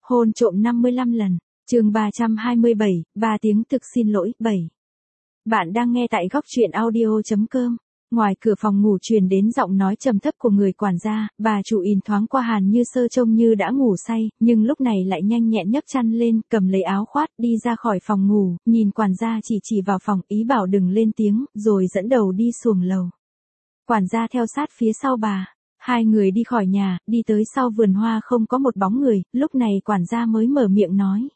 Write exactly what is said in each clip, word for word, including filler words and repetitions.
Hôn trộm năm mươi lăm lần. Chương ba trăm hai mươi bảy, ba tiếng thực xin lỗi. bảy. Bạn đang nghe tại góc truyện audio chấm com. Ngoài cửa phòng ngủ truyền đến giọng nói trầm thấp của người quản gia, bà chủ nhìn thoáng qua Hàn Như Sơ trông như đã ngủ say, nhưng lúc này lại nhanh nhẹn nhấc chăn lên, cầm lấy áo khoác, đi ra khỏi phòng ngủ, nhìn quản gia chỉ chỉ vào phòng, ý bảo đừng lên tiếng, rồi dẫn đầu đi xuồng lầu. Quản gia theo sát phía sau bà. Hai người đi khỏi nhà, đi tới sau vườn hoa không có một bóng người, lúc này quản gia mới mở miệng nói.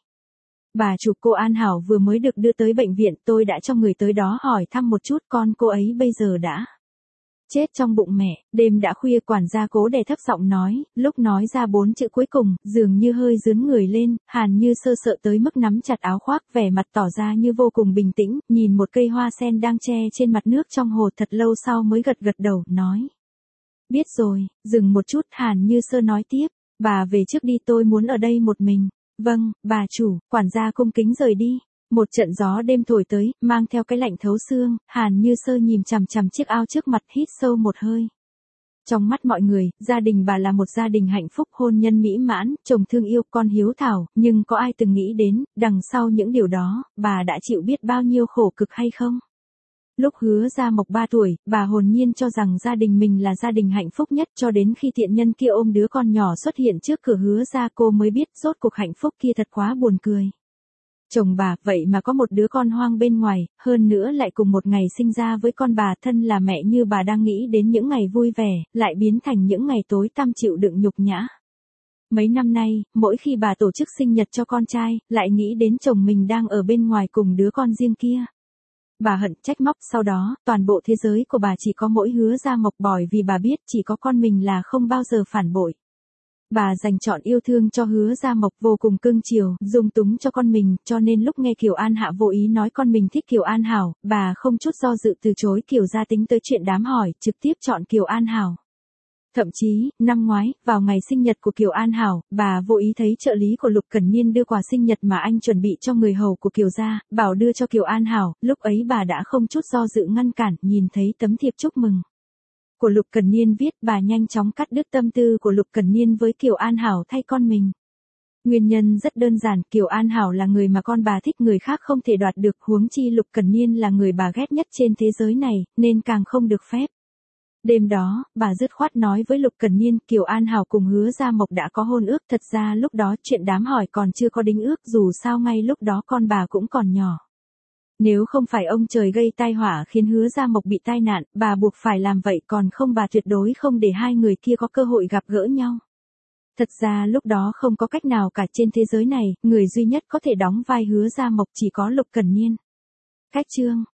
Bà chủ, cô An Hảo vừa mới được đưa tới bệnh viện, tôi đã cho người tới đó hỏi thăm một chút, con cô ấy bây giờ đã chết trong bụng mẹ. Đêm đã khuya, quản gia cố đè thấp giọng nói, lúc nói ra bốn chữ cuối cùng, dường như hơi rướn người lên. Hàn Như Sơ sợ tới mức nắm chặt áo khoác, vẻ mặt tỏ ra như vô cùng bình tĩnh, nhìn một cây hoa sen đang che trên mặt nước trong hồ, thật lâu sau mới gật gật đầu, nói. Biết rồi. Dừng một chút, Hàn Như Sơ nói tiếp, bà về trước đi, tôi muốn ở đây một mình. Vâng, bà chủ. Quản gia cung kính rời đi. Một trận gió đêm thổi tới, mang theo cái lạnh thấu xương. Hàn Như Sơ nhìn chằm chằm chiếc ao trước mặt, hít sâu một hơi. Trong mắt mọi người, gia đình bà là một gia đình hạnh phúc, hôn nhân mỹ mãn, chồng thương yêu, con hiếu thảo, nhưng có ai từng nghĩ đến, đằng sau những điều đó, bà đã chịu biết bao nhiêu khổ cực hay không? Lúc Hứa Gia Mộc ba tuổi, bà hồn nhiên cho rằng gia đình mình là gia đình hạnh phúc nhất, cho đến khi tiện nhân kia ôm đứa con nhỏ xuất hiện trước cửa Hứa Gia, cô mới biết rốt cuộc hạnh phúc kia thật quá buồn cười. Chồng bà, vậy mà có một đứa con hoang bên ngoài, hơn nữa lại cùng một ngày sinh ra với con bà, thân là mẹ như bà đang nghĩ đến những ngày vui vẻ, lại biến thành những ngày tối tăm chịu đựng nhục nhã. Mấy năm nay, mỗi khi bà tổ chức sinh nhật cho con trai, lại nghĩ đến chồng mình đang ở bên ngoài cùng đứa con riêng kia. Bà hận, trách móc, sau đó, toàn bộ thế giới của bà chỉ có mỗi Hứa Gia Mộc, bởi vì bà biết chỉ có con mình là không bao giờ phản bội. Bà dành trọn yêu thương cho Hứa Gia Mộc, vô cùng cưng chiều, dung túng cho con mình, cho nên lúc nghe Kiều An Hạ vô ý nói con mình thích Kiều An Hảo, bà không chút do dự từ chối Kiều gia tính tới chuyện đám hỏi, trực tiếp chọn Kiều An Hảo. Thậm chí, năm ngoái, vào ngày sinh nhật của Kiều An Hảo, bà vô ý thấy trợ lý của Lục Cẩn Niên đưa quà sinh nhật mà anh chuẩn bị cho người hầu của Kiều gia, bảo đưa cho Kiều An Hảo, lúc ấy bà đã không chút do dự ngăn cản, nhìn thấy tấm thiệp chúc mừng của Lục Cẩn Niên viết, bà nhanh chóng cắt đứt tâm tư của Lục Cẩn Niên với Kiều An Hảo thay con mình. Nguyên nhân rất đơn giản, Kiều An Hảo là người mà con bà thích, người khác không thể đoạt được, huống chi Lục Cẩn Niên là người bà ghét nhất trên thế giới này, nên càng không được phép. Đêm đó, bà dứt khoát nói với Lục Cẩn Niên, Kiều An Hảo cùng Hứa Gia Mộc đã có hôn ước, thật ra lúc đó chuyện đám hỏi còn chưa có đính ước, dù sao ngay lúc đó con bà cũng còn nhỏ. Nếu không phải ông trời gây tai họa khiến Hứa Gia Mộc bị tai nạn, bà buộc phải làm vậy, còn không bà tuyệt đối không để hai người kia có cơ hội gặp gỡ nhau. Thật ra lúc đó không có cách nào cả, trên thế giới này, người duy nhất có thể đóng vai Hứa Gia Mộc chỉ có Lục Cẩn Niên. Cách chương.